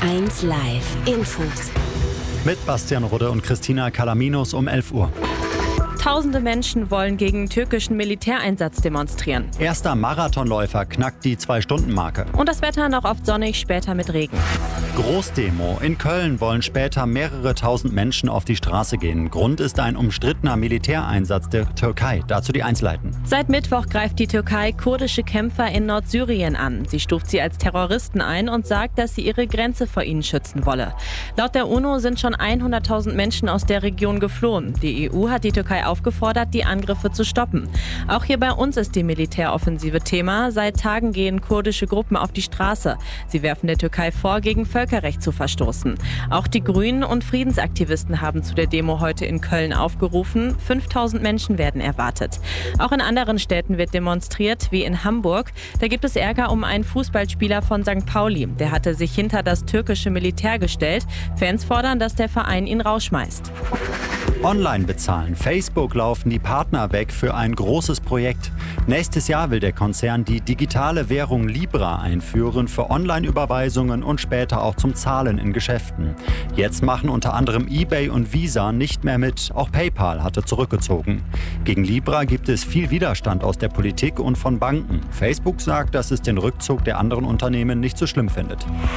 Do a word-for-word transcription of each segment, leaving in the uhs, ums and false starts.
eins Live Infos. Mit Bastian Rudde und Christina Kalaminos um elf Uhr. Tausende Menschen wollen gegen türkischen Militäreinsatz demonstrieren. Erster Marathonläufer knackt die Zwei-Stunden-Marke. Und das Wetter noch oft sonnig, später mit Regen. Großdemo. In Köln wollen später mehrere tausend Menschen auf die Straße gehen. Grund ist ein umstrittener Militäreinsatz der Türkei. Dazu die Einzelheiten. Seit Mittwoch greift die Türkei kurdische Kämpfer in Nordsyrien an. Sie stuft sie als Terroristen ein und sagt, dass sie ihre Grenze vor ihnen schützen wolle. Laut der UNO sind schon hunderttausend Menschen aus der Region geflohen. Die E U hat die Türkei aufgefordert, die Angriffe zu stoppen. Auch hier bei uns ist die Militäroffensive Thema. Seit Tagen gehen kurdische Gruppen auf die Straße. Sie werfen der Türkei vor, gegen Völkerrecht zu verstoßen. Auch die Grünen und Friedensaktivisten haben zu der Demo heute in Köln aufgerufen. fünftausend Menschen werden erwartet. Auch in anderen Städten wird demonstriert, wie in Hamburg. Da gibt es Ärger um einen Fußballspieler von Sankt Pauli. Der hatte sich hinter das türkische Militär gestellt. Fans fordern, dass der Verein ihn rausschmeißt. Online bezahlen. Facebook laufen die Partner weg für ein großes Projekt. Nächstes Jahr will der Konzern die digitale Währung Libra einführen für Online-Überweisungen und später auch zum Zahlen in Geschäften. Jetzt machen unter anderem eBay und Visa nicht mehr mit. Auch PayPal hatte zurückgezogen. Gegen Libra gibt es viel Widerstand aus der Politik und von Banken. Facebook sagt, dass es den Rückzug der anderen Unternehmen nicht so schlimm findet.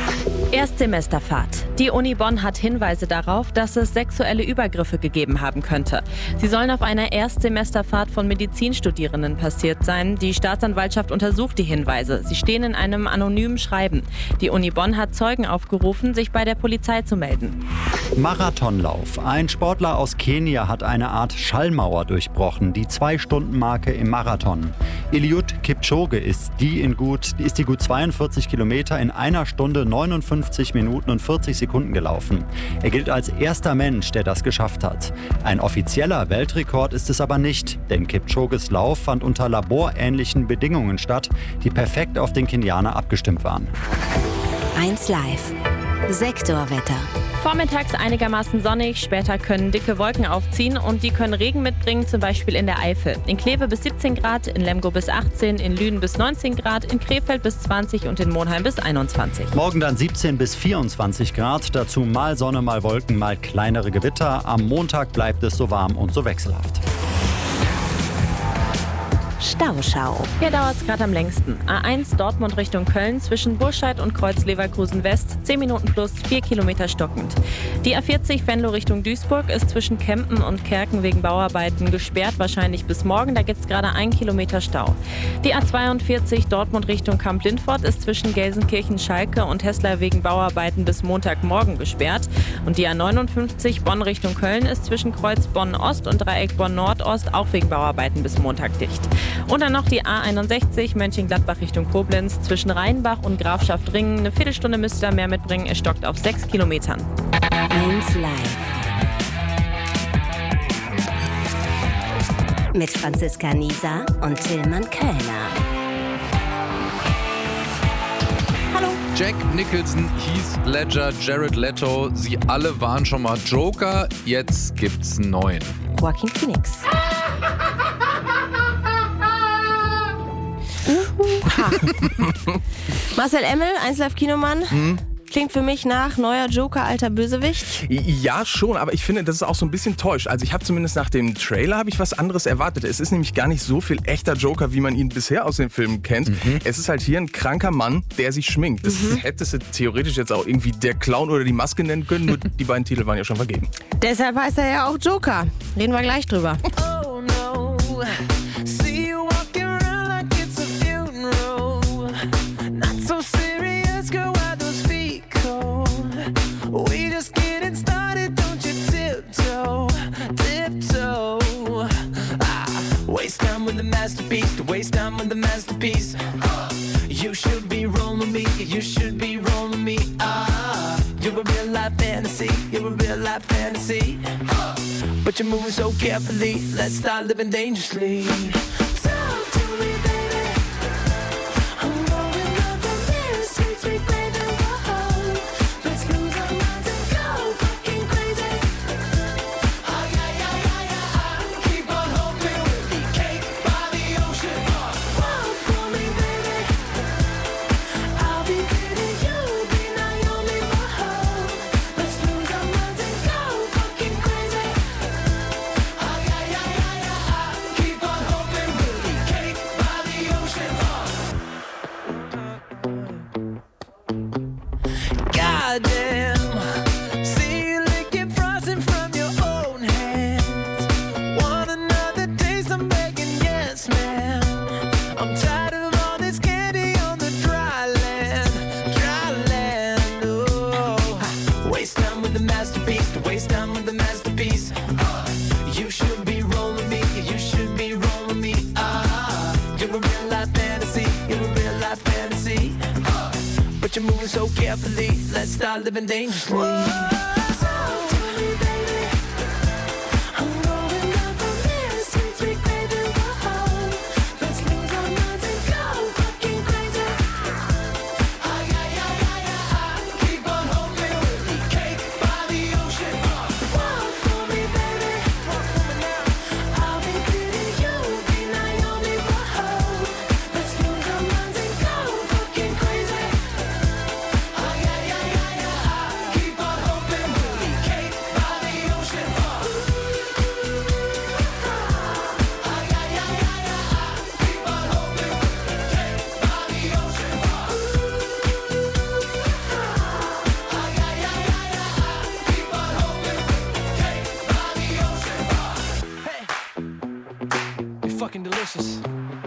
Erstsemesterfahrt. Die Uni Bonn hat Hinweise darauf, dass es sexuelle Übergriffe gegeben haben könnte. Sie sollen auf einer Erstsemesterfahrt von Medizinstudierenden passiert sein. Die Staatsanwaltschaft untersucht die Hinweise. Sie stehen in einem anonymen Schreiben. Die Uni Bonn hat Zeugen aufgerufen, sich bei der Polizei zu melden. Marathonlauf. Ein Sportler aus Kenia hat eine Art Schallmauer durchbrochen, die Zwei-Stunden-Marke im Marathon. Eliud Kipchoge ist die, in gut, ist die gut zweiundvierzig Kilometer in einer Stunde, neunundfünfzig Minuten und vierzig Sekunden gelaufen. Er gilt als erster Mensch, der das geschafft hat. Ein offizieller Weltrekord ist es aber nicht, denn Kipchoges Lauf fand unter laborähnlichen Bedingungen statt, die perfekt auf den Kenianer abgestimmt waren. eins Live Sektorwetter. Vormittags einigermaßen sonnig, später können dicke Wolken aufziehen und die können Regen mitbringen, zum Beispiel in der Eifel. In Kleve bis siebzehn Grad, in Lemgo bis achtzehn, in Lünen bis neunzehn Grad, in Krefeld bis zwanzig und in Monheim bis einundzwanzig. Morgen dann siebzehn bis vierundzwanzig Grad, dazu mal Sonne, mal Wolken, mal kleinere Gewitter. Am Montag bleibt es so warm und so wechselhaft. Stauschau. Hier dauert es gerade am längsten. A eins Dortmund Richtung Köln zwischen Burscheid und Kreuz Leverkusen West. zehn Minuten plus, vier Kilometer stockend. Die A vierzig Venlo Richtung Duisburg ist zwischen Kempen und Kerken wegen Bauarbeiten gesperrt, wahrscheinlich bis morgen. Da gibt es gerade ein Kilometer Stau. Die A zweiundvierzig Dortmund Richtung Kamp-Lindfort ist zwischen Gelsenkirchen-Schalke und Hessler wegen Bauarbeiten bis Montagmorgen gesperrt. Und die A neunundfünfzig Bonn Richtung Köln ist zwischen Kreuz Bonn-Ost und Dreieck Bonn-Nordost auch wegen Bauarbeiten bis Montag dicht. Und dann noch die A einundsechzig Mönchengladbach Richtung Koblenz zwischen Rheinbach und Grafschaft Ringen. Eine Viertelstunde müsst ihr mehr mitbringen. Es stockt auf sechs Kilometern. eins Live mit Franziska Nieser und Tillmann Kölner. Hallo. Jack Nicholson, Heath Ledger, Jared Leto, sie alle waren schon mal Joker. Jetzt gibt's einen neuen. Joaquin Phoenix. Marcel Emmel, eins Live Kinomann. Hm? Klingt für mich nach neuer Joker, alter Bösewicht. Ja, schon, aber ich finde, das ist auch so ein bisschen täuscht. Also ich habe zumindest nach dem Trailer habe ich was anderes erwartet. Es ist nämlich gar nicht so viel echter Joker, wie man ihn bisher aus den Filmen kennt. Mhm. Es ist halt hier ein kranker Mann, der sich schminkt. Das mhm. hättest du theoretisch jetzt auch irgendwie der Clown oder die Maske nennen können, nur die beiden Titel waren ja schon vergeben. Deshalb heißt er ja auch Joker. Reden wir gleich drüber. Oh no. See you walking around like it's a funeral. Not so serious, girl, why those feet cold? We just getting started, don't you tiptoe, tiptoe. Ah, waste time with the masterpiece, to waste time with the masterpiece. You should be rolling me, you should be rolling me. Ah, you're a real life fantasy, you're a real life fantasy. But you're moving so carefully, let's start living dangerously. Talk to me, baby. I'm going up the mirror, sweet, sweet baby. Whoa. Let's lose our minds and go fucking crazy. Oh, yeah, yeah, yeah, yeah. Keep on hoping we'll be cake by the ocean. Walk for me, baby. I'll be pretty, you'll be Naomi. Whoa. goddamn. See you licking frosting from your own hands. Want another taste? I'm begging, yes, ma'am. I'm tired of all this candy on the dry land, dry land. Oh, waste time with the masterpiece, to waste time with the masterpiece. Uh, you should be rolling me, you should be rolling me. Ah, you're a real life fantasy, you're a real life fantasy. Uh, but you're moving so carefully. Let's start living dangerously. Whoa. Fucking delicious.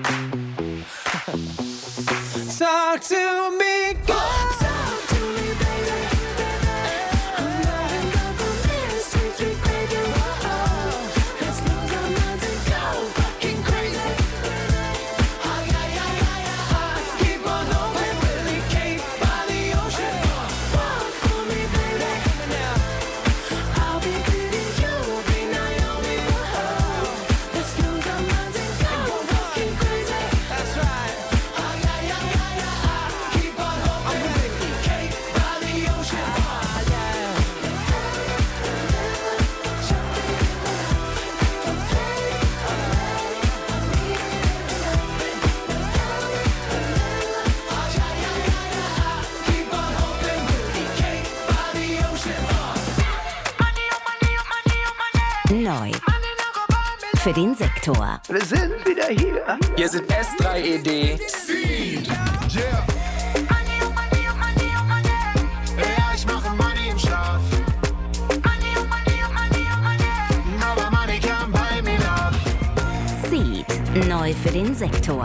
Talk to me, God. Talk to me, baby. I'm loving up on this sweet, sweet baby. Whoa, let's lose our minds and go fucking crazy. Oh, yeah, yeah, yeah, yeah. Keep on hoping we'll be Cape by the ocean. Walk for me, baby. I'll be pretty, you'll be Naomi. Whoa, let's lose our minds and go fucking crazy. That's right. Oh, yeah, yeah, yeah, yeah. Keep on hoping we'll be Cape by the ocean. Oh, yeah. Keep on hoping we'll be Cape by the ocean. Neu. Für den Sektor. Wir sind wieder hier. Hier sind S drei E D. Yeah. Ja, ich mache Money im Schlaf. Aber Money kam bei mir nach. Seed. Neu für den Sektor.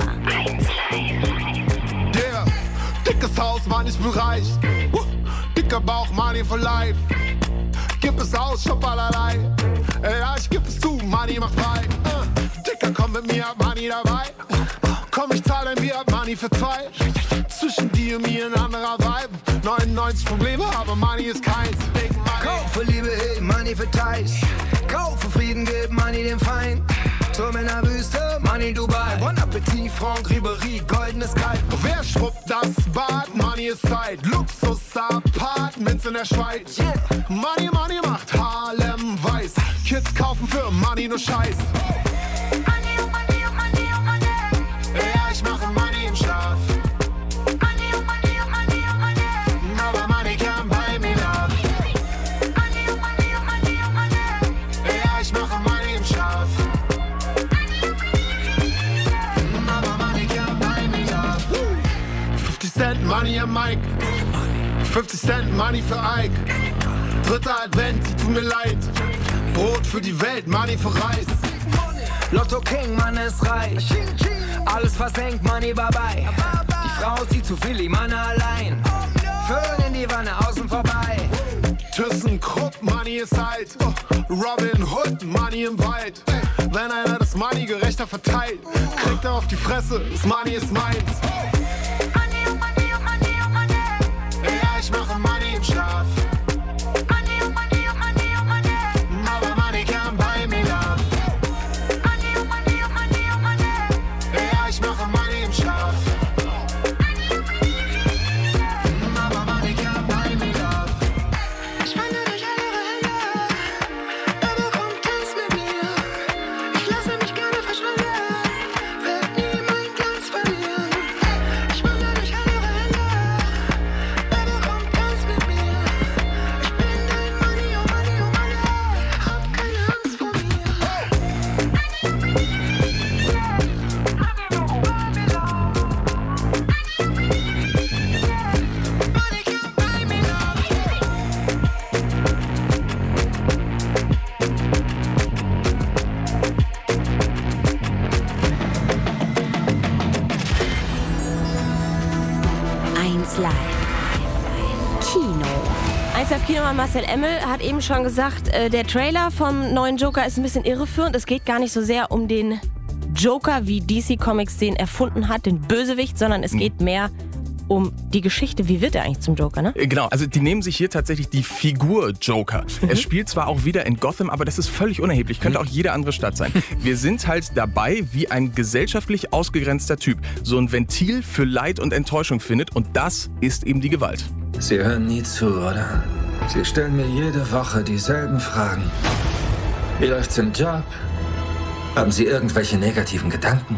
Yeah. Dickes Haus, Mann, ich bin reich. Uh, dicker Bauch, Money for life. Gib es aus, shop allerlei. Ja, ich geb es zu, Money macht frei. Uh, Dicker, komm mit mir, hab Money dabei. Komm, ich zahl dein Bier, hab Money für zwei. Zwischen dir und mir ein anderer Vibe. neunundneunzig Probleme, aber Money ist keins. Kauf für Liebe, hey, Money für Teich. Kauf für Frieden, gib Money dem Feind. Turm in der Wüste, Money Dubai. Bon Appetit, Franck Ribéry, goldenes Kalb. Wer schrubbt das Bad? Money ist Zeit. Luxus-Apartments in der Schweiz. Yeah. Money, Money macht Harlem weiß. Kids kaufen für Money nur Scheiß. Ja, ich mache Money im Schlaf. Aber Money kam bei mir nach. Ja, ich mache Money im Schlaf. Aber Money kam bei mir nach. fünfzig Cent Money am Mic. fünfzig Cent Money für Ike. Dritter Advent, sie tut mir leid. Brot für die Welt, Money für Reis. Lotto King, Mann ist reich. Alles versenkt, Money bye bye. Die Frau zieht zu viel, die Mann allein. Föhn in die Wanne, außen vorbei. ThyssenKrupp, Money ist alt. Robin Hood, Money im Wald. Wenn einer das Money gerechter verteilt, kriegt er auf die Fresse, das Money ist meins. Ja, ich mache Money im Schlaf. Aber Money kam bei mir nach. Ja, ich mache Money im Schlaf. Aber Money kam bei mir nach. Ich wandere durch all ihre Hände. Aber komm, tanz mit mir. Ich lasse mich gerne verschwinden. Werd nie mein Glanz verlieren. Ich wandere eins Live. Kino. eins Live Kinomann Marcel Emmel hat eben schon gesagt, äh, der Trailer vom neuen Joker ist ein bisschen irreführend. Es geht gar nicht so sehr um den Joker, wie D C Comics den erfunden hat, den Bösewicht, sondern es geht mehr um die Geschichte. Wie wird er eigentlich zum Joker, ne? Genau, also die nehmen sich hier tatsächlich die Figur Joker. Mhm. Es spielt zwar auch wieder in Gotham, aber das ist völlig unerheblich. Könnte auch jede andere Stadt sein. Wir sind halt dabei, wie ein gesellschaftlich ausgegrenzter Typ so ein Ventil für Leid und Enttäuschung findet, und das ist eben die Gewalt. Sie hören nie zu, oder? Sie stellen mir jede Woche dieselben Fragen. Wie läuft's im Job? Haben Sie irgendwelche negativen Gedanken?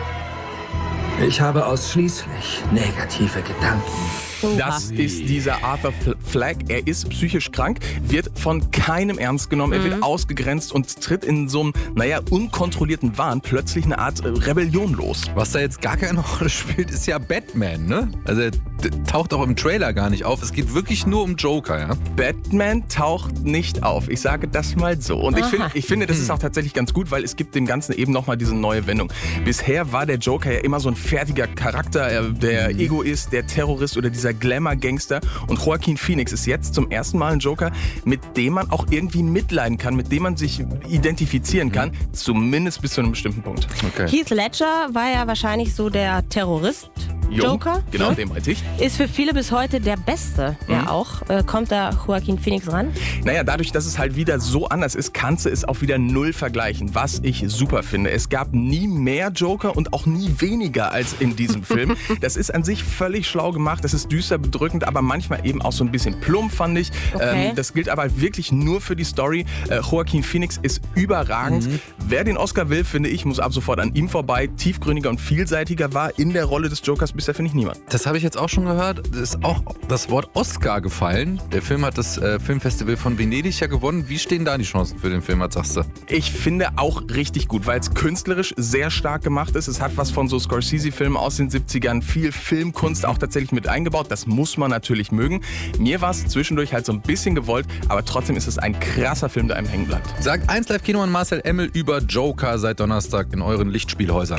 Ich habe ausschließlich negative Gedanken. Das ist dieser Arthur Fleck. Er ist psychisch krank, wird von keinem ernst genommen. Er wird ausgegrenzt und tritt in so einem, naja, unkontrollierten Wahn plötzlich eine Art Rebellion los. Was da jetzt gar keine Rolle spielt, ist ja Batman, ne? Also er taucht auch im Trailer gar nicht auf. Es geht wirklich nur um Joker, ja? Batman taucht nicht auf. Ich sage das mal so. Und ich, find, ich finde, das ist auch tatsächlich ganz gut, weil es gibt dem Ganzen eben nochmal diese neue Wendung. Bisher war der Joker ja immer so ein fertiger Charakter, der Egoist, der Terrorist oder dieser Glamour-Gangster. Und Joaquin Phoenix ist jetzt zum ersten Mal ein Joker, mit dem man auch irgendwie mitleiden kann, mit dem man sich identifizieren kann, mhm. zumindest bis zu einem bestimmten Punkt. Okay. Heath Ledger war ja wahrscheinlich so der Terrorist-Joker. Genau, ne? den meinte ich. Ist für viele bis heute der Beste, mhm. ja auch. Äh, kommt da Joaquin Phoenix ran? Naja, dadurch, dass es halt wieder so anders ist, kannst du es auch wieder null vergleichen, was ich super finde. Es gab nie mehr Joker und auch nie weniger als in diesem Film. Das ist an sich völlig schlau gemacht, das ist düster, bedrückend, aber manchmal eben auch so ein bisschen plump, fand ich. Okay. Ähm, das gilt aber wirklich nur für die Story. Äh, Joaquin Phoenix ist überragend. Mhm. Wer den Oscar will, finde ich, muss ab sofort an ihm vorbei. Tiefgründiger und vielseitiger war in der Rolle des Jokers bisher, finde ich, niemand. Das habe ich jetzt auch schon gehört. Es ist auch das Wort Oscar gefallen. Der Film hat das äh, Filmfestival von Venedig ja gewonnen. Wie stehen da die Chancen für den Film, was sagst du? Ich finde auch richtig gut, weil es künstlerisch sehr stark gemacht ist. Es hat was von so Scorsese-Filmen aus den siebzigern, viel Filmkunst auch tatsächlich mit eingebaut. Das muss man natürlich mögen. Mir war es zwischendurch halt so ein bisschen gewollt, aber trotzdem ist es ein krasser Film, der einem hängen bleibt. Sagt eins Live Kinomann Marcel Emmel über Joker seit Donnerstag in euren Lichtspielhäusern.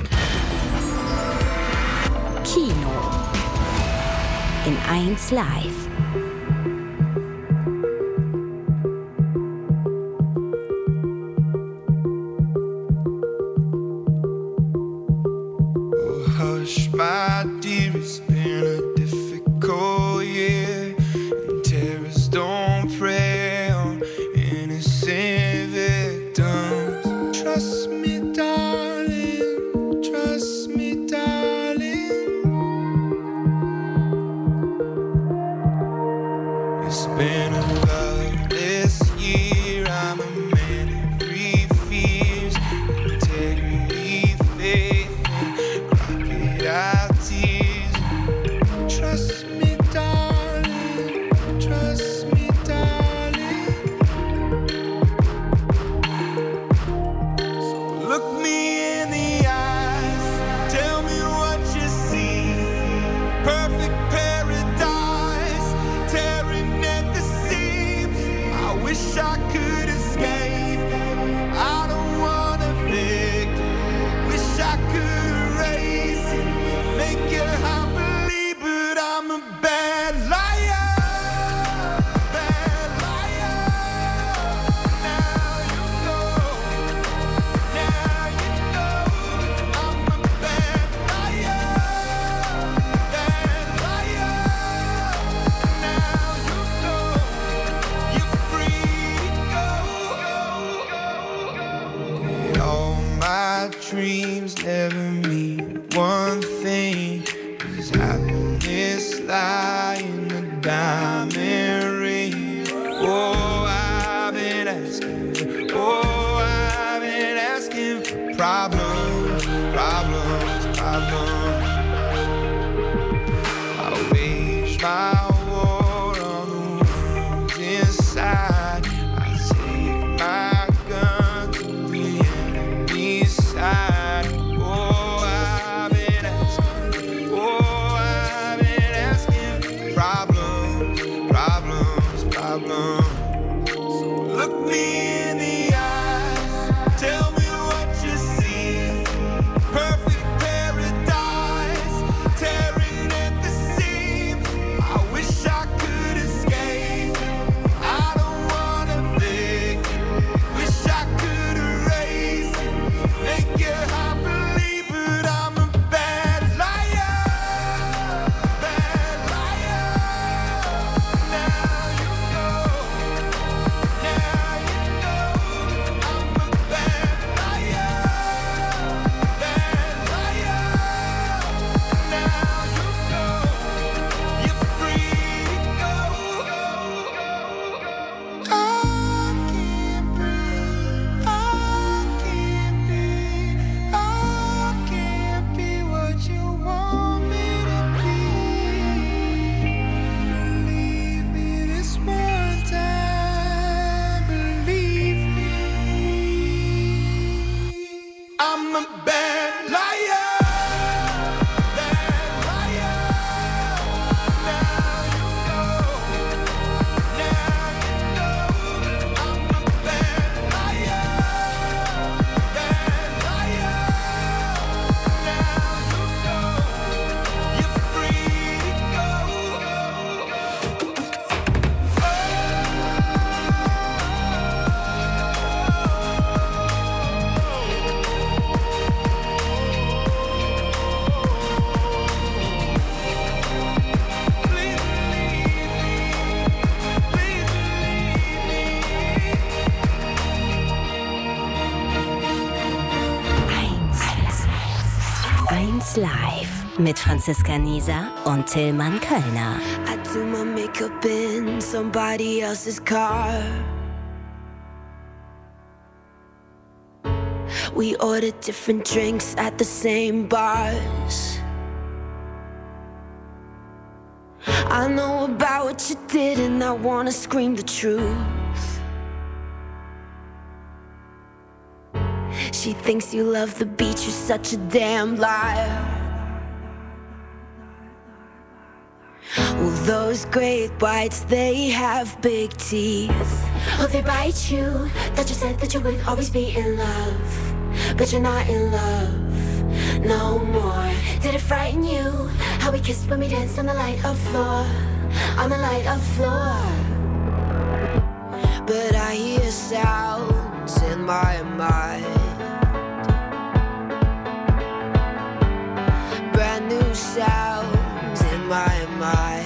Kino in eins Live. Hush, my dear, it's been a difficult year, and terrorists don't prey on innocent victims. Trust me, darling, trust me, darling. It's been a loveless year, I'm a man in three fears, integrity, faith, crocodile tears. Trust me, darling, trust me, darling. So look me in the eyes, tell me what you see. Perfect paradise, tearing at the seams. I wish I could escape, I don't wanna fake. Wish I could erase it, make your heart believe, but I'm a bad liar, bad liar. Now you know, now you know, I'm a bad liar, bad liar. Now you know, you're free to go. All my dreams never mean one thing. Is happiness lie in a diamond ring? Oh, I've been asking, oh, I've been asking for problems, problems, problems. I wage my war on the ones inside. I take my gun to the enemy's side. Oh, I've been asking, oh, I've been asking for problems, problems, problems. So look me in the eyes, tell me what you see. Perfect paradise, tearing at the seams. mit Franziska Nieser und Tillmann Kölner. I do my makeup in somebody else's car. We ordered different drinks at the same bars. I know about what you did and I wanna scream the truth. She thinks you love the beach, you're such a damn liar. Well, those great whites, they have big teeth. Oh, they bite you. That you said that you would always be in love, but you're not in love no more. Did it frighten you how we kissed when we danced on the light of floor, on the light of floor? But I hear sounds in my mind, brand new sounds in my mind.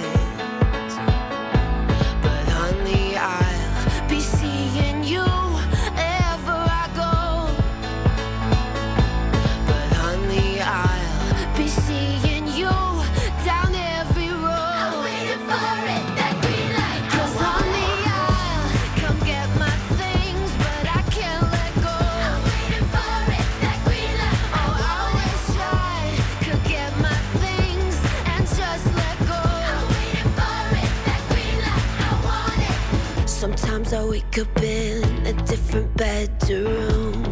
But honey, I'll be seeing you ever I go. But honey, I'll be seeing you down every road. I'm waiting for it, that green light. 'Cause honey, I'll come get my things, but I can't let go. I'm waiting for it, that green light. Oh, I wish I could get my things and just let go. I'm waiting for it, that green light. I want it. Sometimes I wake up in a different bedroom.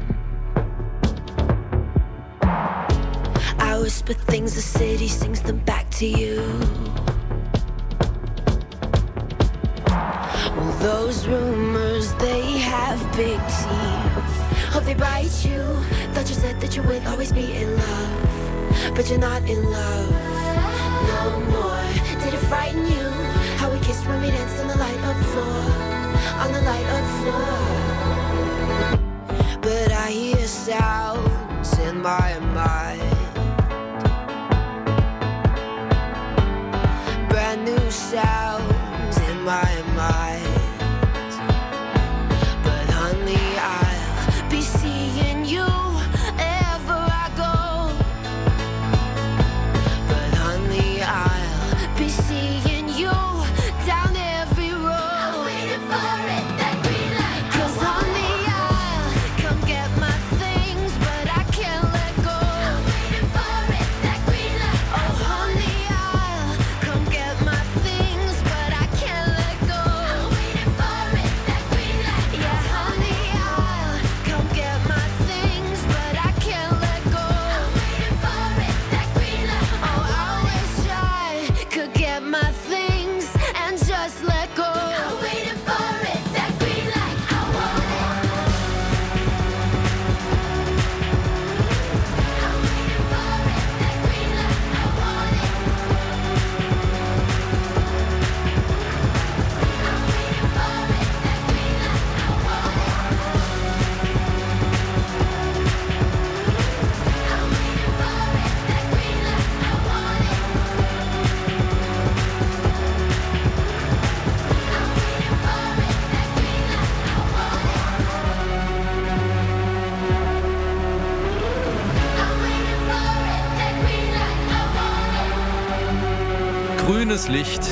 I whisper things, the city sings them back to you. Well, those rumors, they have big teeth. Oh, they bite you. Thought you said that you would always be in love, but you're not in love no more. Did it frighten you how we kissed when we danced on the light of floor, on the light of floor? But I hear sounds in my mind, brand new sounds in my mind. But honey, I'll be seeing you ever I go. But honey, I'll be seeing you down every road. I'm waiting for it, that green light. 'Cause honey, I'll come get my things, but I can't let go. I'm waiting for it, that green light. Oh honey, I'll come get my things, but I can't let go. I'm waiting for it, that green light. Yeah, honey, I'll come get my things, but I can't let go. I'm waiting for it, that green light. Oh, I wish I could get my things and just let go. I'm waiting for it, that green light. I want it. I'm waiting for it, that green light. I want it. I'm waiting for it, that green light. I want it. I'm waiting for it, that green light. I want it. I'm waiting for it, that green light. I want it. I'm waiting for it, that green light. I want it. Grünes Licht.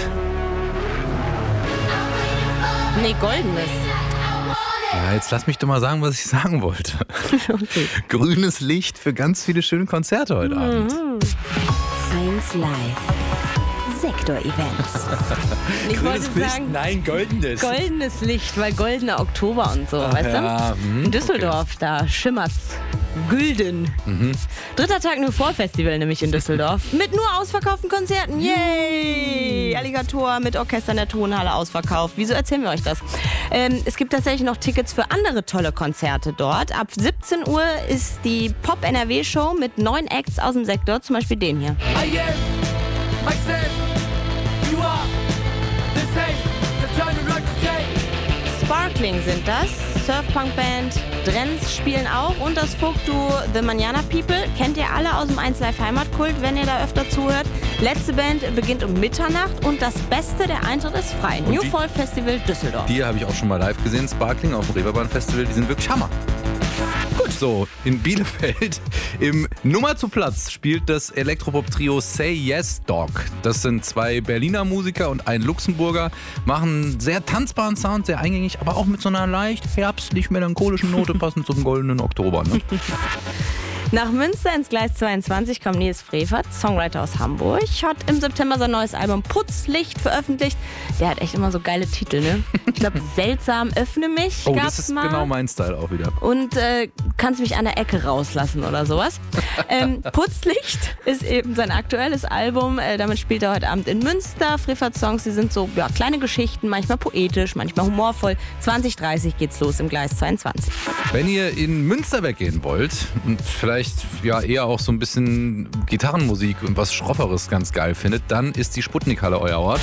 Nee, goldenes. Ja, jetzt lass mich doch mal sagen, was ich sagen wollte. Okay. Grünes Licht für ganz viele schöne Konzerte heute Abend. eins Live. Sektor-Events. Ich wollte sagen, Nein, goldenes. goldenes Licht, weil goldener Oktober und so, weißt ja, du? hm, In Düsseldorf, da schimmert's gülden. Mhm. Dritter Tag New Fall Festival nämlich in Düsseldorf. Mit nur ausverkauften Konzerten. Yay! Alligator mit Orchester in der Tonhalle ausverkauft. Wieso erzählen wir euch das? Ähm, es gibt tatsächlich noch Tickets für andere tolle Konzerte dort. Ab siebzehn Uhr ist die Pop-N R W-Show mit neun Acts aus dem Sektor. Zum Beispiel den hier. I am myself, you are the same, the time to run today. Sparkling sind das. Surfpunk-Band. Drenz spielen auch und das Folk-Duo The Manana People. Kennt ihr alle aus dem eins Live Heimatkult, wenn ihr da öfter zuhört. Letzte Band beginnt um Mitternacht und das Beste, der Eintritt ist frei. Und New die- Fall Festival Düsseldorf. Die habe ich auch schon mal live gesehen, Sparkling auf dem Reeperbahn Festival. Die sind wirklich Hammer. Gut, so, in Bielefeld im Nummer zu Platz spielt das Elektropop-Trio Say Yes Dog. Das sind zwei Berliner Musiker und ein Luxemburger, machen einen sehr tanzbaren Sound, sehr eingängig, aber auch mit so einer leicht herbstlich-melancholischen Note, passend zum goldenen Oktober. Ne? Nach Münster ins Gleis zweiundzwanzig kommt Nils Frevert, Songwriter aus Hamburg, hat im September sein neues Album Putzlicht veröffentlicht. Der hat echt immer so geile Titel, ne? Ich glaube, Seltsam, öffne mich Oh, gab's das ist mal. genau mein Style auch wieder. Und äh, kannst mich an der Ecke rauslassen oder sowas. ähm, Putzlicht ist eben sein aktuelles Album. Äh, damit spielt er heute Abend in Münster. Frevert-Songs, die sind so ja, kleine Geschichten, manchmal poetisch, manchmal humorvoll. zwanzig dreißig geht's los im Gleis zweiundzwanzig. Wenn ihr in Münster weggehen wollt und vielleicht ja eher auch so ein bisschen Gitarrenmusik und was Schrofferes ganz geil findet, dann ist die Sputnikhalle euer Ort.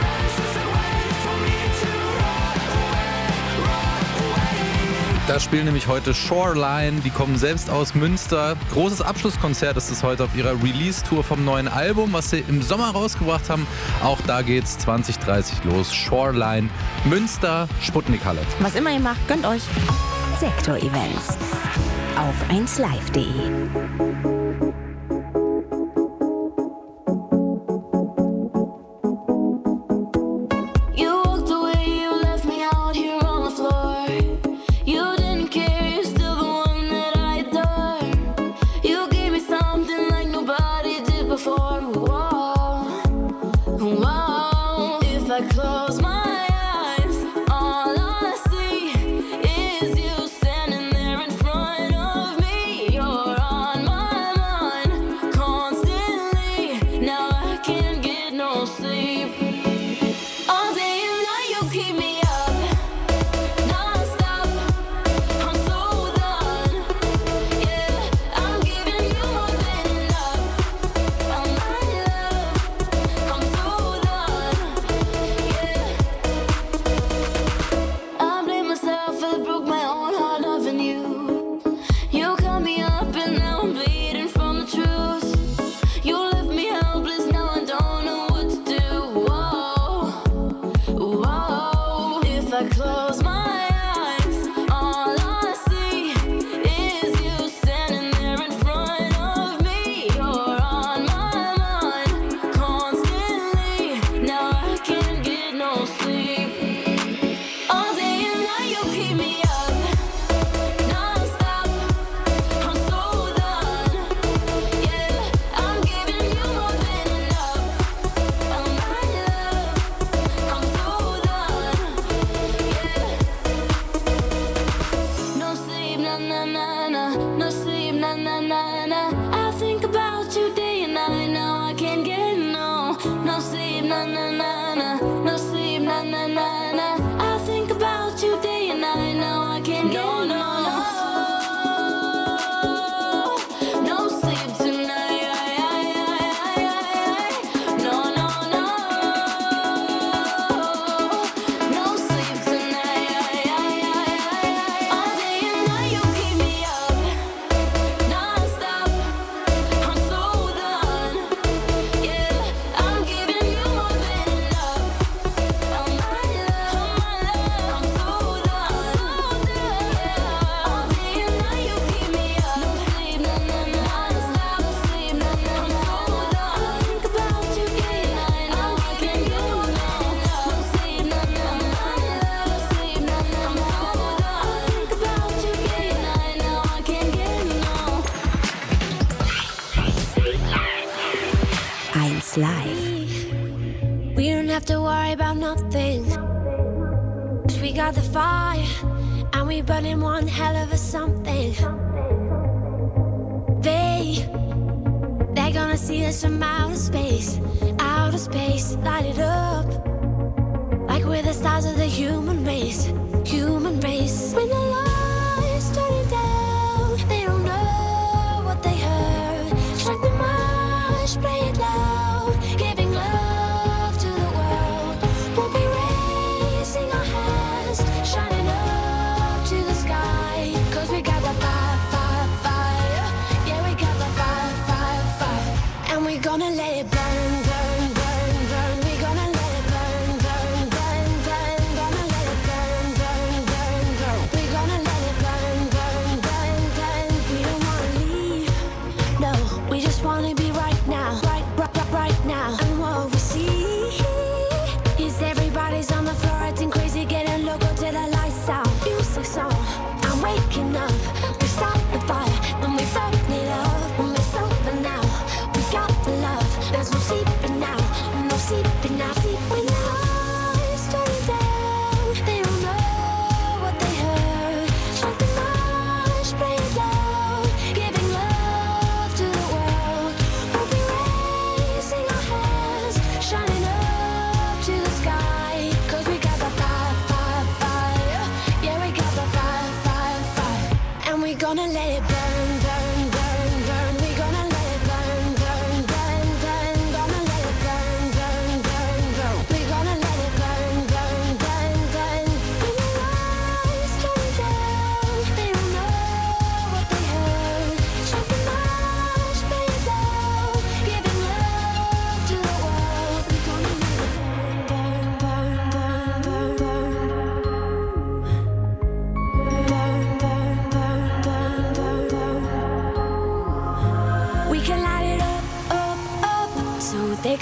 Da spielen nämlich heute Shoreline, die kommen selbst aus Münster. Großes Abschlusskonzert ist es heute auf ihrer Release-Tour vom neuen Album, was sie im Sommer rausgebracht haben. Auch da geht's zwanzig dreißig los. Shoreline, Münster, Sputnikhalle. Was immer ihr macht, gönnt euch. Sektor Events auf eins live punkt de. You walked away, you left me out here on the floor. You didn't care, you're still the one that I adore. You gave me something like nobody did before. Whoa, whoa. If I close my eyes, all I see is you standing there in front of me. You're on my mind constantly. Now I can't get no sleep. All day and night you keep me up, non-stop. I'm so done. Yeah, I'm giving you more than enough. Oh my love, I'm so done. Yeah. I blame myself, I broke my own heart loving you. You cut me up and now I'm bleeding from the truth. You left me helpless, now I don't know what to do. Whoa. Whoa, if I close my eyes, all I see is you standing there in front of me. You're on my mind constantly. Now I can't get no sleep. All day and night you keep me up, non-stop. I'm so done. Yeah, I'm giving you more than enough. Oh my love, I'm so done. Yeah. No sleep, na na na na. No sleep, na na na na. I think about you day and night. Now I can't get no. No sleep, na na na na. No sleep, na na na na. I think about you day and night. Now I can't get no. No sleep tonight. No, no, no. No sleep tonight. All day and night you keep me up, non-stop. I'm so done. Yeah, I'm giving you more than enough. Oh my love, I'm so done. Yeah, all day and night you keep me up. No sleep, na na na. Non-stop sleep, na na na. I'm so done. I think about you day and night. Now I can't get no. No sleep, na na na. No sleep, na na na. I'm so done. I think about you day and night. Now I can't get no. eins Live. We don't have to worry about nothing. 'Cause we got the fire and we burning one hell of a something. They, they're gonna see us from outer space, outer space, light it up. Like we're the stars of the human race, human race. When the lights turning down, they don't know what they heard. Strike the march, play it loud, giving love to the world. We'll be raising our hands, shining up to the sky. 'Cause we got the fire, fire, fire. Yeah, we got the fire, fire, fire. And we're gonna let it burn, burn, burn, burn. We're gonna let it burn, burn, burn, burn. Gonna let it burn, burn.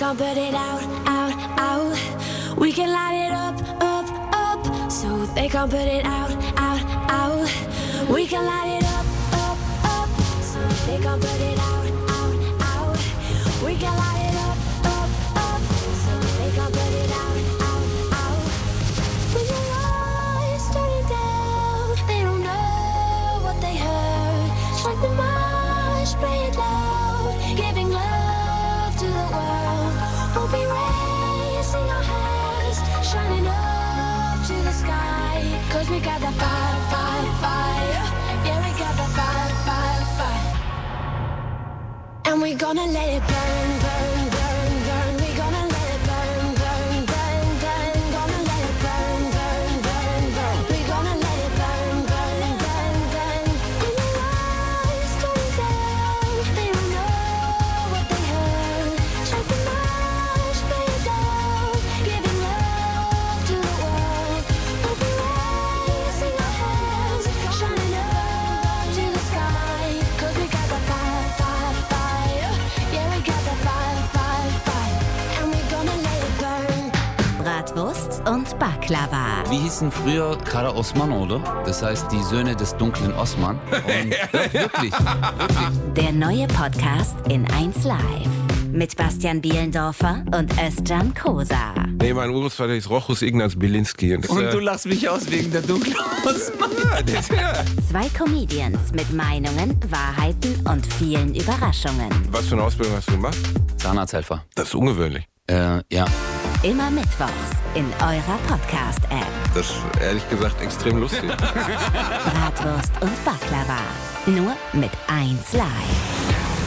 can't put it out, out, out. We can light it up, up, up. So they can't put it out, out, out. We can light it up, up, up. So they can't put it out, out, out. We can light it up, up, up. So they can't put it out, out, out. When your lights turning down, they don't know what they heard. Strike the march, play it loud, giving love to the world. We'll be raising our hands, shining up to the sky. Cause we got the fire, fire, fire. Yeah, we got the fire, fire, fire. And we gonna let it burn, burn, burn, burn. We gonna let it burn, burn, burn, burn. Gonna let it burn, burn, burn, burn. We gonna let it burn, burn, burn, burn. When your eyes turn down, they don't know what they heard. Strike the march, play it down, giving love to the world. We'll be raising our hands, shining up to the sky. Cause we got the fire, fire, fire. Yeah, we got the fire, fire, fire. And we gonna let it burn. Bratwurst und Baklava. Wir hießen früher Kara Osman, oder? Das heißt, die Söhne des dunklen Osman. Und ja, wirklich, wirklich. Der neue Podcast in eins Live. Mit Bastian Bielendorfer und Özcan Kosa. Nee, mein Urgroßvater ist Rochus Ignaz Bilinski. Und, Und du lachst mich aus wegen der dunklen Osman. Ja, das, ja. Zwei Comedians mit Meinungen, Wahrheiten und vielen Überraschungen. Was für eine Ausbildung hast du gemacht? Zahnarzthelfer. Das ist ungewöhnlich. Äh, ja. Immer mittwochs in eurer Podcast-App. Das ist ehrlich gesagt extrem lustig. Bratwurst und Baklava. Nur mit eins Live.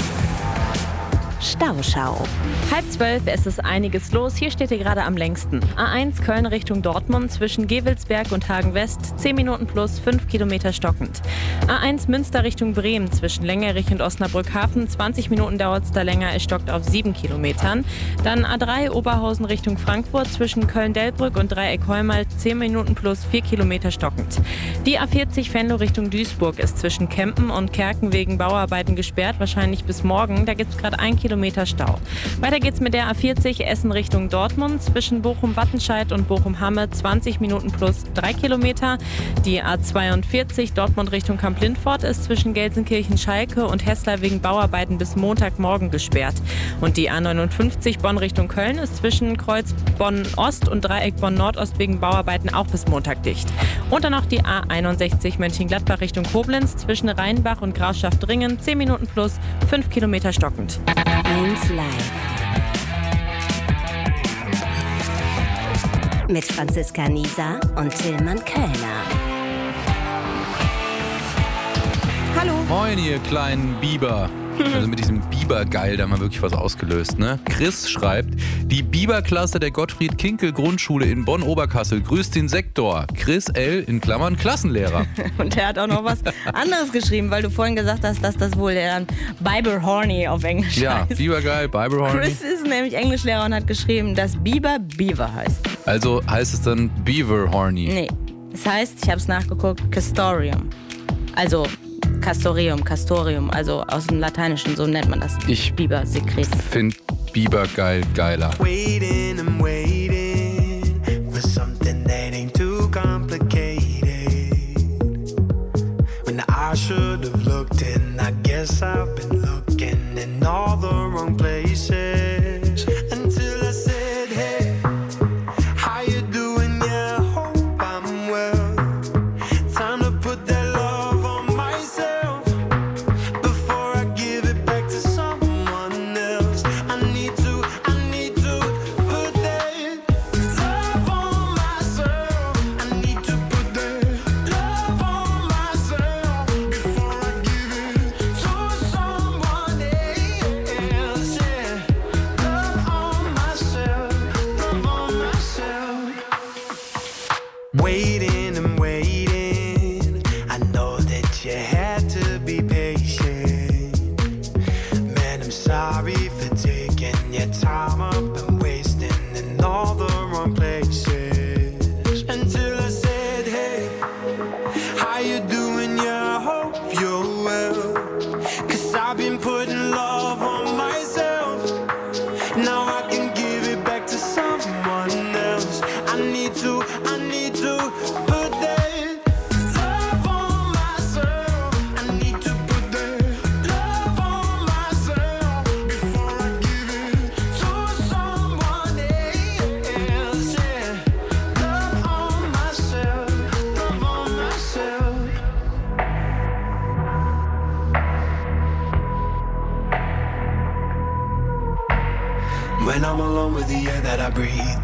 Stauschau. Halb zwölf, es ist einiges los. Hier steht ihr gerade am längsten. A eins Köln Richtung Dortmund zwischen Gewelsberg und Hagen-West. zehn Minuten plus, fünf Kilometer stockend. A eins Münster Richtung Bremen zwischen Längerich und Osnabrück-Hafen. zwanzig Minuten dauert es da länger, es stockt auf sieben Kilometern. Dann A drei Oberhausen Richtung Frankfurt zwischen Köln-Delbrück und Dreieck-Heumalt. zehn Minuten plus, vier Kilometer stockend. Die A vierzig Venlo Richtung Duisburg ist zwischen Kempen und Kerken wegen Bauarbeiten gesperrt. Wahrscheinlich bis morgen. Da gibt es gerade ein Kilometer Stau. Weiter geht's mit der A vierzig Essen Richtung Dortmund zwischen Bochum-Wattenscheid und Bochum-Hamme. zwanzig Minuten plus drei Kilometer. Die A zweiundvierzig Dortmund Richtung Kamp-Lindfort ist zwischen Gelsenkirchen-Schalke und Hessler wegen Bauarbeiten bis Montagmorgen gesperrt. Und die A neunundfünfzig Bonn Richtung Köln ist zwischen Kreuz Bonn-Ost und Dreieck Bonn-Nordost wegen Bauarbeiten auch bis Montag dicht. Und dann noch die A einundsechzig Mönchengladbach Richtung Koblenz zwischen Rheinbach und Grafschaft-Dringen. zehn Minuten plus, fünf Kilometer stockend. eins Live. Mit Franziska Nieser und Tillmann Kölner. Hallo. Moin, ihr kleinen Biber. Also mit diesem Bibergeil da mal wirklich was ausgelöst, ne? Chris schreibt, die Biberklasse der Gottfried-Kinkel-Grundschule in Bonn-Oberkassel grüßt den Sektor. Chris L. in Klammern Klassenlehrer. Und der hat auch noch was anderes geschrieben, weil du vorhin gesagt hast, dass das wohl der Biber Horny auf Englisch Ja, heißt. Bibergeil, Biber Horny. Chris ist nämlich Englischlehrer und hat geschrieben, dass Biber Beaver heißt. Also heißt es dann Beaver Horny. Nee, das heißt, ich habe es nachgeguckt, Castorium. Also Castorium, Castorium, also aus dem Lateinischen, so nennt man das. Ich Bibersekret. Find Bibergeil geiler. Waiting and waiting for something that ain't too complicated. When I should have looked in, I guess I've been looking in all the wrong places. Until I said, hey, how you doing? Yeah, hope I'm well. Time to put that love on myself before I give it back to someone else. I need to, I need to put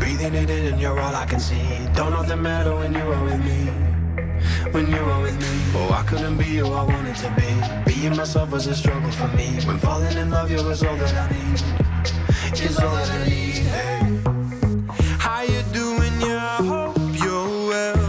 Breathing it in and you're all I can see. Don't know the matter when you are with me. When you are with me. Oh, I couldn't be who I wanted to be. Being myself was a struggle for me. When falling in love, you was all that I need. Is all that I need. Hey. How you doing? Yeah, I hope you're well.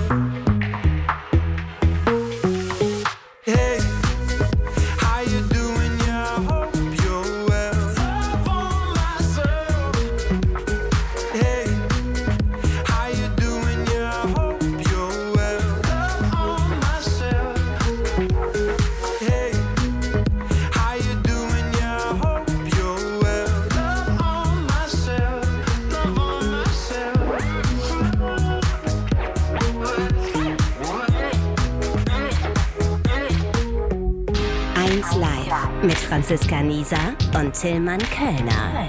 Hey. How you doing? Yeah, I hope you're well. Love on myself. Hey. How you doing? Yeah, I hope you're well. Love on myself. Hey. How you doing? Yeah, I hope you're well. Love on myself. Love on myself. eins Live mit Franziska Nieser und Tillmann Kölner.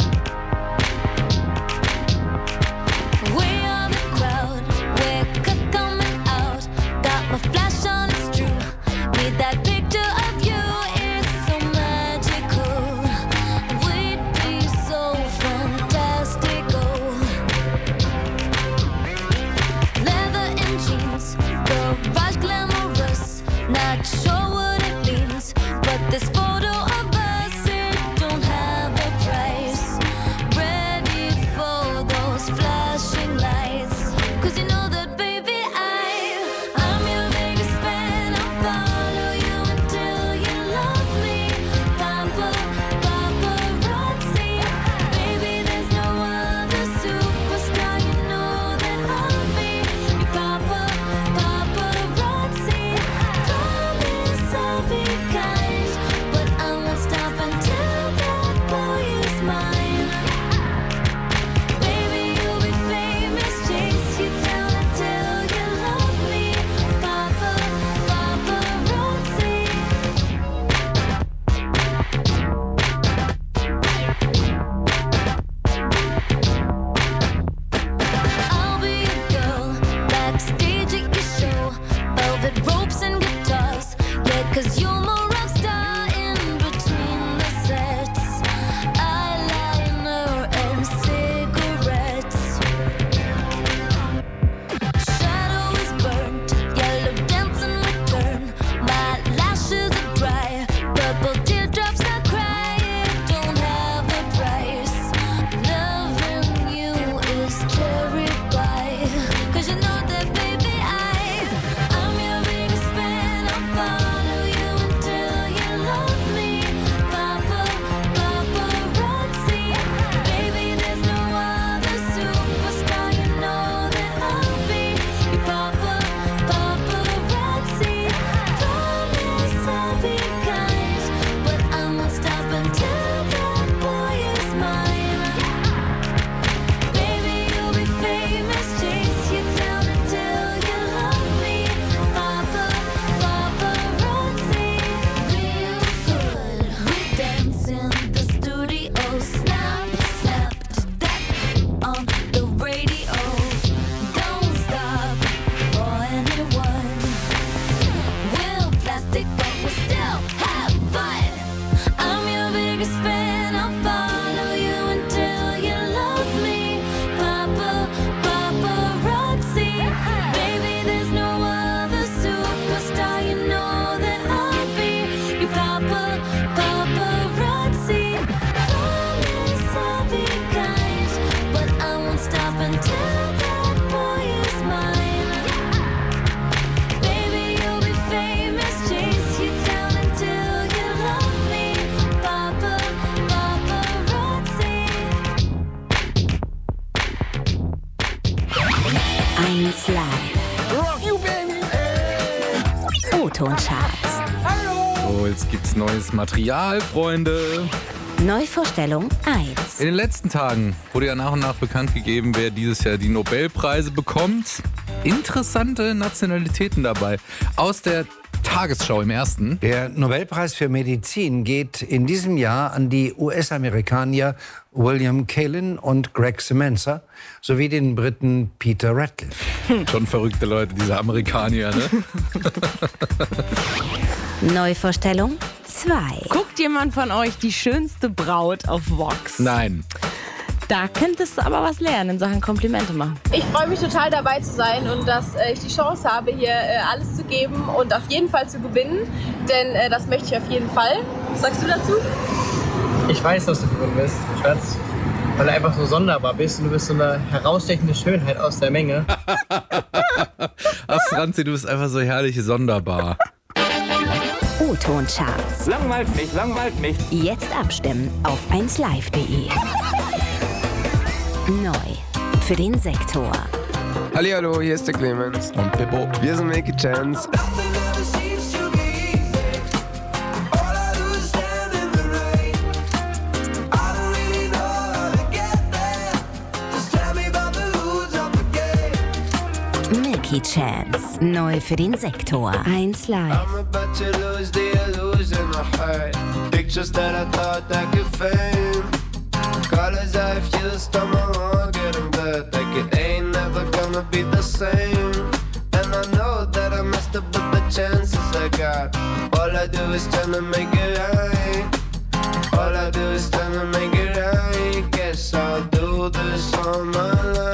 We are the crowd, we're c- coming out. Got my flash on, it's true. Need that picture of you, it's so magical. We'd be so fantastical. Leather and jeans, garage glamorous. Not sure what it means, but this photo of us, it don't have a price. Ready for those flashing lights. Cause you know that baby I, I'm your biggest fan. I'll follow you until you love me. Papa, paparazzi. Baby, there's no other superstar. You know that I'll be your papa, paparazzi. Promise I'll be kind, but I won't stop until that boy is mine. Baby, you'll be famous, chase you down until you love me. Papa, paparazzi. I'll be a girl backstage at your show. Velvet ropes and guitars. Yeah, cause you're my rock star in between the sets. Eyeliner and cigarettes. Shadow is burnt, yellow dancing return. My lashes are dry, purple teardrops I cry. It don't have a price. Loving you is cherry pie. Cause you know that baby I, I'm your biggest fan. I'll follow you until you love me. Papa, paparazzi. Baby, there's no other superstar. You know that I'll be your papa, paparazzi. Promise I'll be kind, but I won't stop until that boy is mine. Baby, you'll be famous, chase you down until you love me. Papa, paparazzi. Real good, we dance in the studio. Snap, snap to that on the radio. Don't stop for anyone. We'll plastic, but we still have fun. I'm your biggest fan. I'll follow you until you love me. Papa, paparazzi. Baby, there's no other superstar. You know that I'll be your papa, paparazzi. Promise I'll be kind, but I won't stop until that boy is mine. Baby, you'll be famous, chase you down until you love me. Papa, paparazzi. eins Live. Rock you, baby. O-Ton-Charts. So, jetzt gibt's neues Material, Freunde. Neuvorstellung eins. In den letzten Tagen wurde ja nach und nach bekannt gegeben, wer dieses Jahr die Nobelpreise bekommt. Interessante Nationalitäten dabei. Aus der Tagesschau im ersten. Der Nobelpreis für Medizin geht in diesem Jahr an die U S-Amerikaner William Kaelin und Greg Semenza sowie den Briten Peter Ratcliffe. Schon verrückte Leute, diese Amerikaner, ne? Neuvorstellung zwei. Guckt jemand von euch die schönste Braut auf Vox? Nein. Da könntest du aber was lernen in Sachen Komplimente machen. Ich freue mich total dabei zu sein und dass äh, ich die Chance habe, hier äh, alles zu geben und auf jeden Fall zu gewinnen, denn äh, das möchte ich auf jeden Fall. Was sagst du dazu? Ich weiß, dass du gewinnen bist, Schatz, weil du einfach so sonderbar bist und du bist so eine herausstechende Schönheit aus der Menge. Ach, Franzi, du bist einfach so herrlich sonderbar. O-Ton-Charts. Langweilt mich, langweilt mich. Jetzt abstimmen auf eins live punkt de. Neu für den Sektor. Hallihallo, hier ist der Clemens. Und Pippo. Wir sind Make a Chance. Milky Chance. Neu für den Sektor. eins live. I'm about to lose the illusion I had. Pictures that I thought I could fame. Colors I've used on my own, getting back. Like it ain't never gonna be the same. And I know that I messed up with the chances I got. All I do is tryna make it right. All I do is tryna make it right. Guess I'll do this all my life.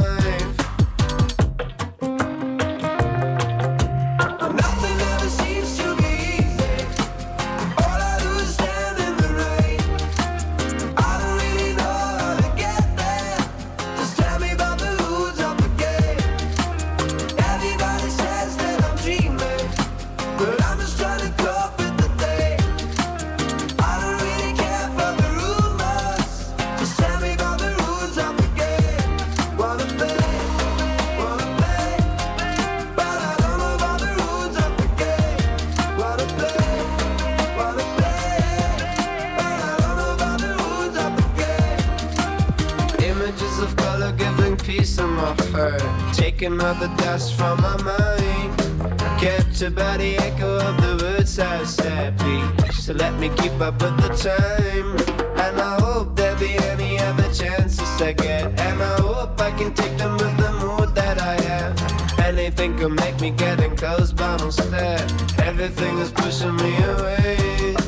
Taking all the dust from my mind. Captured by the echo of the words I said. Please, so let me keep up with the time. And I hope there'll be any other chances I get. And I hope I can take them with the mood that I have. Anything can make me getting close, but instead everything is pushing me away.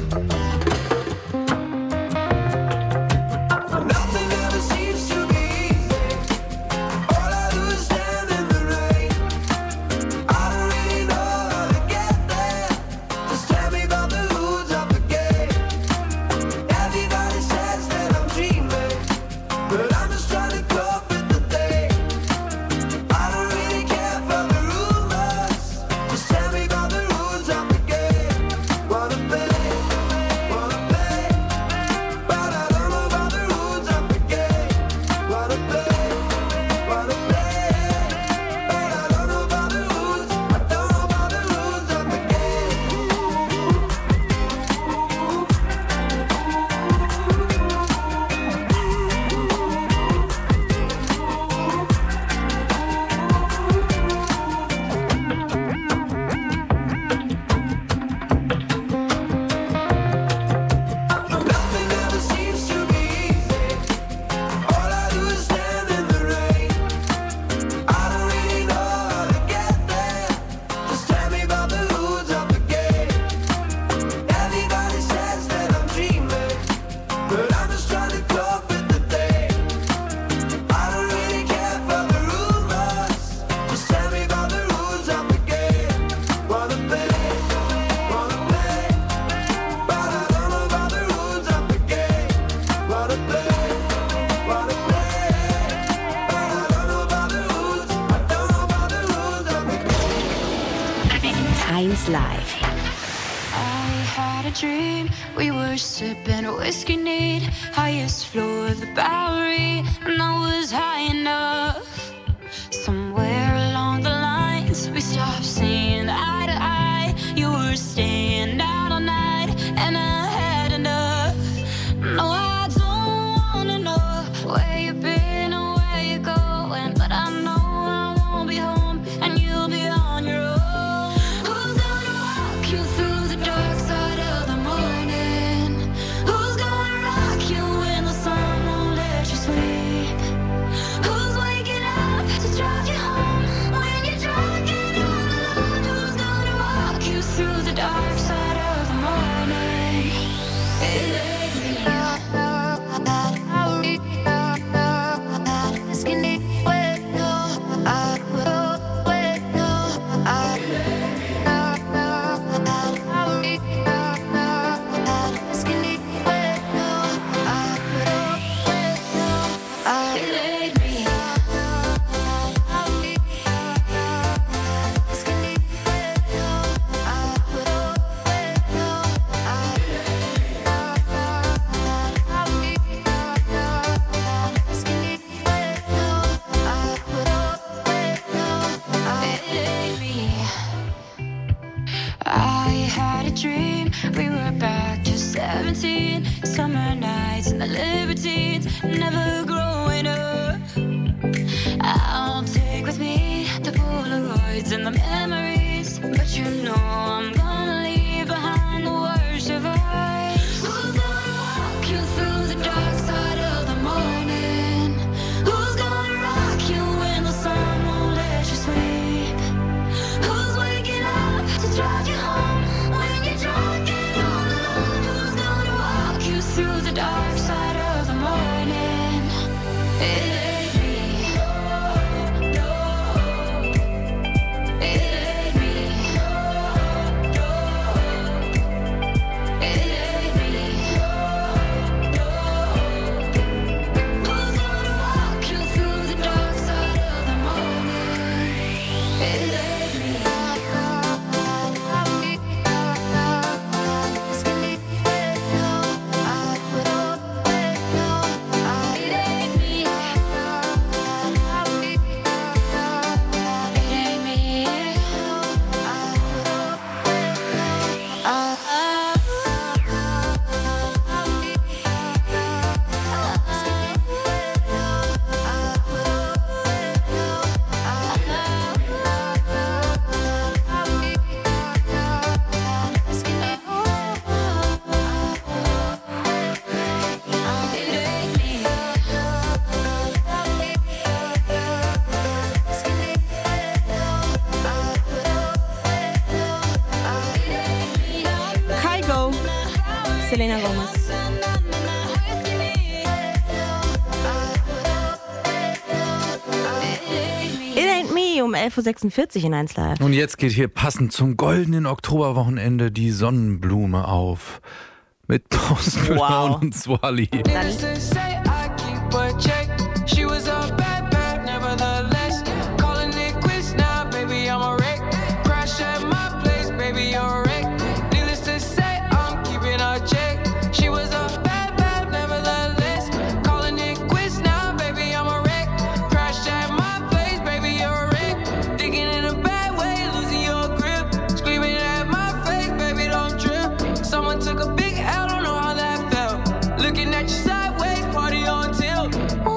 Live. I had a dream, we were sipping whiskey neat, highest floor of the Bowery, and I was high enough. Somewhere along the lines, we stopped seeing eye to eye. You were staying out all night, and I had enough. No, I don't wanna know where you've been or where you're going, but I know I won't be home, and you'll be on your own. You through the dark side of the morning. Who's gonna rock you when the sun won't let you sleep? Who's waiting? summer nights and the libertines never growing up. I'll take with me the Polaroids and the memories, but you know I'm gonna leave behind the worst of us. Who's gonna walk you through the dark side of the morning? Who's gonna rock you when the sun won't let you sleep? Who's waking up to drive you home when you're drunk and all alone? Who's gonna walk you through the dark side of the morning? It ain't me. It ain't me. It ain't me. Who's gonna walk you through the dark side of the morning? It ain't me. Kygo, Selena Gomez. It Ain't Me um elf Uhr sechsundvierzig in eins Live. Und jetzt geht hier passend zum goldenen Oktoberwochenende die Sonnenblume auf. Mit Post Malone Wow. und Swally. Needless to say, I keep a check. She was a bad, bad, nevertheless. Calling it quits now, baby, I'm a wreck. Crash at my place, baby, you're a wreck. Needless to say, I'm keeping a check. She was a bad, bad, nevertheless. Calling it quits now, baby, I'm a wreck. Crash at my place, baby, you're a wreck. Thinking in a bad way, losing your grip. Screaming at my face, baby, don't trip. Someone took a big L, don't know how that felt. Looking at you sideways, party on tilt.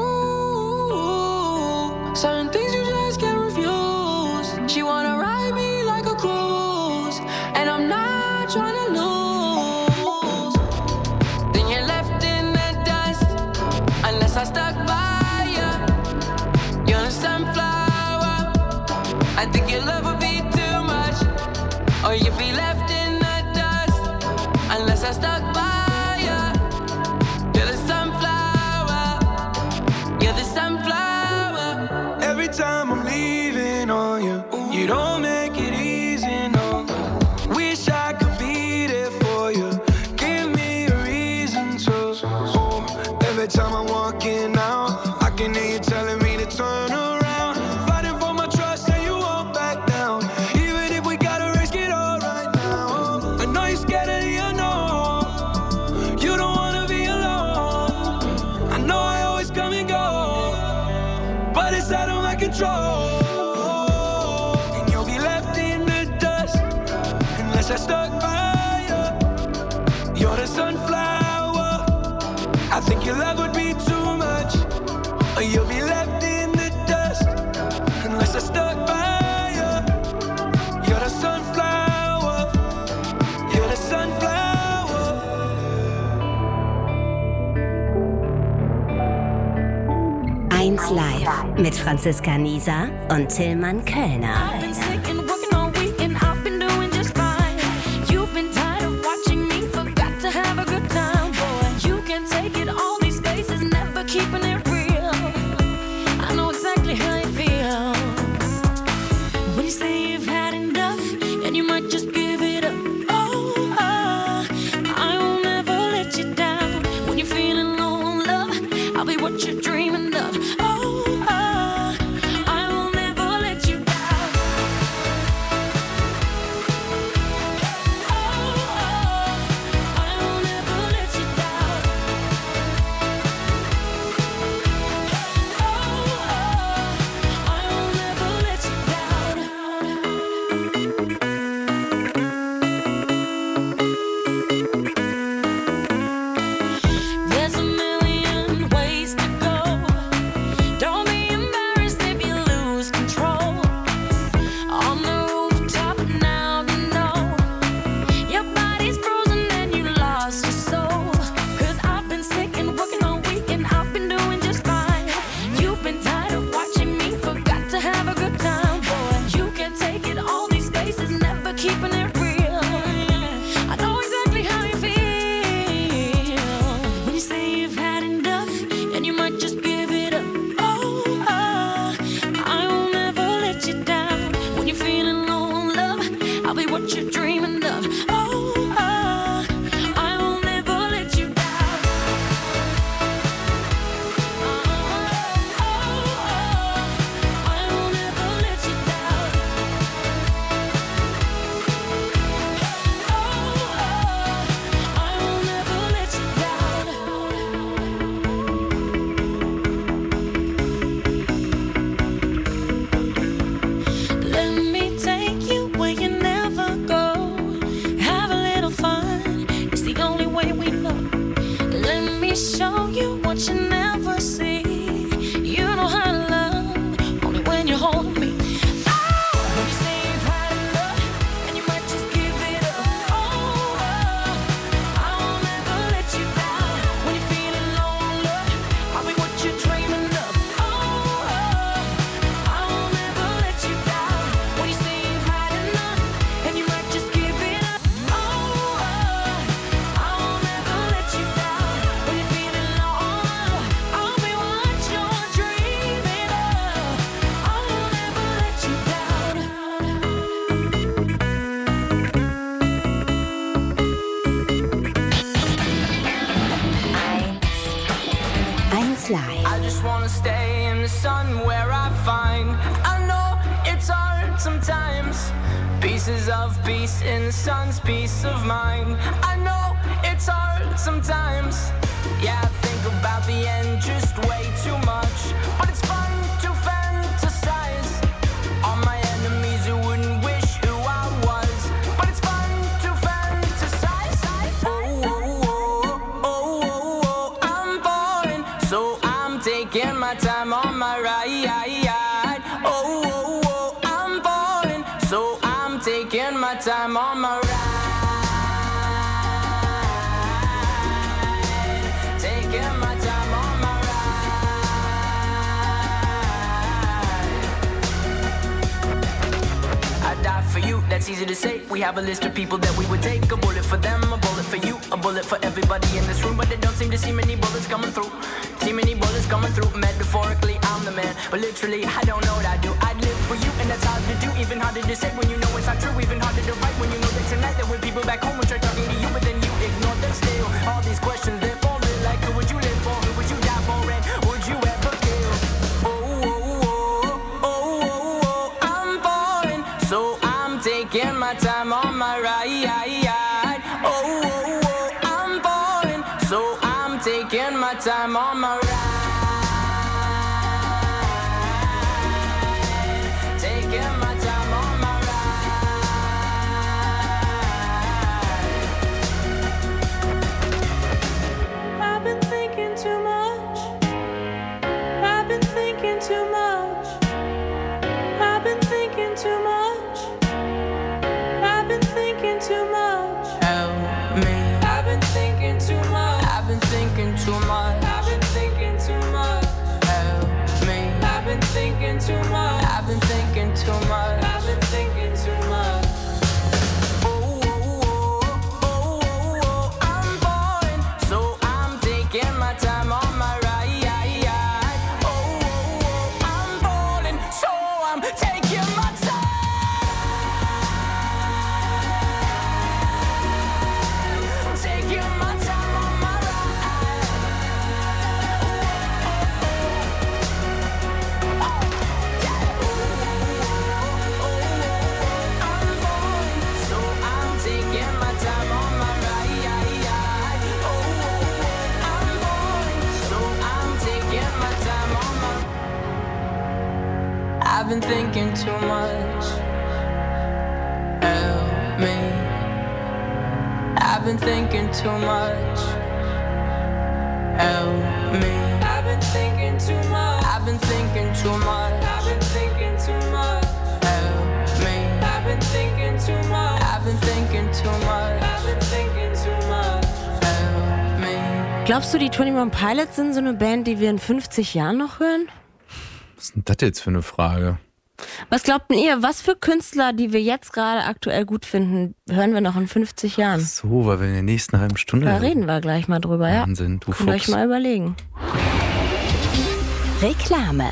Ooh, certain things you just can't refuse. She wanna ride me like a cruise, and I'm not trying to lose. Then you're left in the dust, unless I stuck by ya. You're a sunflower. I think your love would be too much, or you'd be left in the dust, unless I stuck by ya. You're the sunflower. You're the sunflower. Every time I'm leaving on you, you don't make it easy, no. Wish I could be there for you. Give me a reason to. Oh, every time I'm walking out, I can hear you telling me to turn around. Fighting for my trust and you won't back down. Even if we gotta risk it all right now. I know you're scared of the unknown. You don't wanna be alone. I know I always come and go, but it's out of my control. And you'll be left in the dust unless I stuck by you. You're the sunflower. I think your love would be too much, or you'll be left in the dust unless I stuck by you. You're the sunflower. You're the sunflower. eins Live mit Franziska Nieser und Tillmann Kölner. Been sick and working all week and I've been doing just fine. You've been tired of watching me, forgot to have a good time, boy. You can take it all these spaces, never keeping it real. I know exactly how you feel. When you say you've had enough and you might just give it up. Oh, uh, I will never let you down. When you're feeling low on love, I'll be what you're dreaming of. Oh, uh, I will never let you down. pieces of peace in the sun's peace of mind. I know it's hard sometimes. Yeah, I think about the end just way too much. But it's fun to fantasize. All my enemies who wouldn't wish who I was. But it's fun to fantasize. Oh, oh, oh, oh, oh, oh, I'm falling. So I'm taking my time on my ride. Oh, oh, oh, I'm falling. So I'm taking my time on my ride. Taking my time on my ride. I die for you, that's easy to say. We have a list of people that we would take. A bullet for them, a bullet for you, a bullet for everybody in this room. But they don't seem to see many bullets coming through. See many bullets coming through. Metaphorically, I'm the man, but literally, I don't know what I do. I'd live for you, and that's hard to do. Even harder to say when you know it's not true. Even harder to write when you know that tonight there were people back home who tried talking to you, but then you ignore them still. All these questions, they're falling like, who would you live for? Who would you die for? And would you ever kill? Oh, oh, oh, oh, oh, oh, I'm falling, so I'm taking my time on my ride. Oh, oh, oh, I'm falling, so I'm taking my time on my ride. Taking my time on my ride. I've been thinking too much. I've been thinking too much. I've been thinking too much. I've been thinking too much. Help me. I've been thinking too much. I've been thinking too much. I've been thinking too much. Help me. I've been thinking too much. I've been thinking too much. I've been thinking too much. Oh, oh, oh, oh, oh, oh, I'm falling, so I'm taking my time on my ride. Oh, oh, oh, I'm falling, so I'm taking my time. Taking my time on my ride. Oh, yeah. I'm falling, so I'm taking my time on my ride. Oh, I'm falling, so I'm taking my time on my. I've been thinking too much. Help me. I've been thinking too much. Help me. I've been thinking too much. I've been thinking too much. I've been thinking too much. Help me. I've been thinking too much. I've been thinking too much. I've been thinking too much. Help me. Glaubst du, die twenty-one Pilots sind so eine Band, die wir in fünfzig Jahren noch hören? Was ist denn das jetzt für eine Frage? Was glaubt denn ihr, was für Künstler, die wir jetzt gerade aktuell gut finden, hören wir noch in fünfzig Jahren? So, weil wir in der nächsten halben Stunde... Da reden wir gleich mal drüber, ja. Wahnsinn, du Könnt ihr euch Fuchs. mal überlegen. Reklame.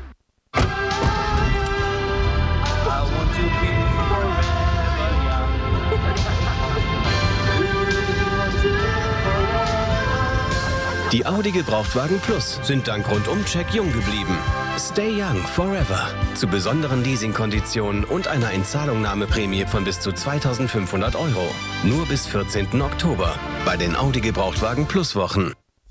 Die Audi Gebrauchtwagen Plus sind dank Rundum-Check jung geblieben. Stay young forever. Zu besonderen Leasingkonditionen und einer Inzahlungnahmeprämie von bis zu zweitausendfünfhundert Euro. Nur bis vierzehnten Oktober bei den Audi Gebrauchtwagen Plus Wochen.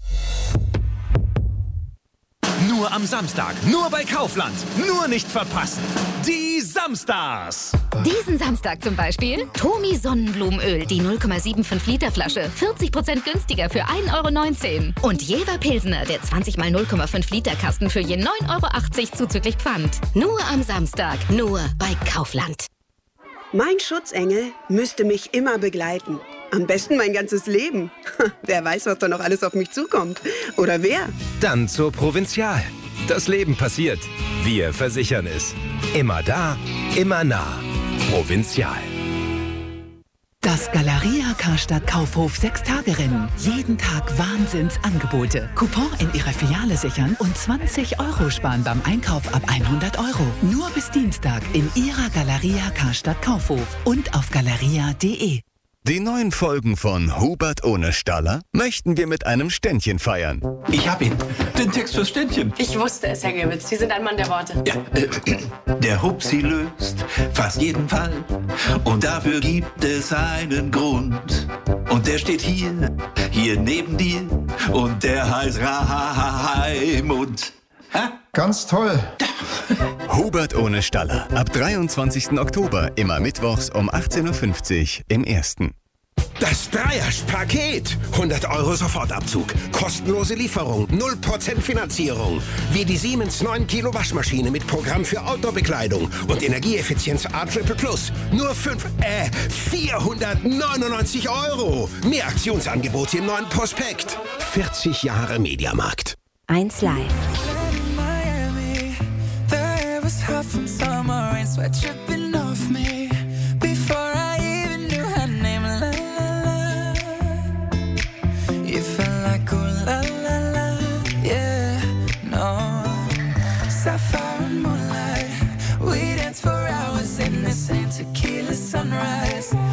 Nur am Samstag, nur bei Kaufland. Nur nicht verpassen. Die Samstars. Diesen Samstag zum Beispiel Tomi Sonnenblumenöl, die null Komma fünfundsiebzig Liter Flasche, vierzig Prozent günstiger für ein Euro neunzehn. Und Jever Pilsner, der zwanzig mal null Komma fünf Liter Kasten für je neun Euro achtzig zuzüglich Pfand. Nur am Samstag, nur bei Kaufland. Mein Schutzengel müsste mich immer begleiten. Am besten mein ganzes Leben. Wer weiß, was da noch alles auf mich zukommt. Oder wer? Dann zur Provinzial. Das Leben passiert. Wir versichern es. Immer da, immer nah. Provinzial. Das Galeria Karstadt Kaufhof Sechs-Tage-Rennen. Jeden Tag Wahnsinnsangebote. Coupon in Ihrer Filiale sichern und zwanzig Euro sparen beim Einkauf ab hundert Euro. Nur bis Dienstag in Ihrer Galeria Karstadt Kaufhof und auf galeria punkt de. Die neuen Folgen von Hubert ohne Staller möchten wir mit einem Ständchen feiern. Ich hab ihn. Den Text fürs Ständchen. Ich wusste es, Herr Gewitz. Sie sind ein Mann der Worte. Ja, äh, der Hupsi löst fast jeden Fall. Und dafür gibt es einen Grund. Und der steht hier, hier neben dir. Und der heißt Raimund. Ganz toll. Hubert ohne Staller. Ab dreiundzwanzigsten Oktober, immer mittwochs um achtzehn Uhr fünfzig im Ersten. Das Dreierpaket. hundert Euro Sofortabzug. Kostenlose Lieferung. null Prozent Finanzierung. Wie die Siemens neun Kilo Waschmaschine mit Programm für Outdoor-Bekleidung und Energieeffizienz A Triple Plus. Nur fünf, äh, vierhundertneunundneunzig Euro. Mehr Aktionsangebote im neuen Prospekt. vierzig Jahre Mediamarkt. eins Live. Hot from summer rain, sweat dripping off me. Before I even knew her name, la la la. You felt like ooh la la la, yeah, no. Sapphire and moonlight, we danced for hours in the same tequila sunrise.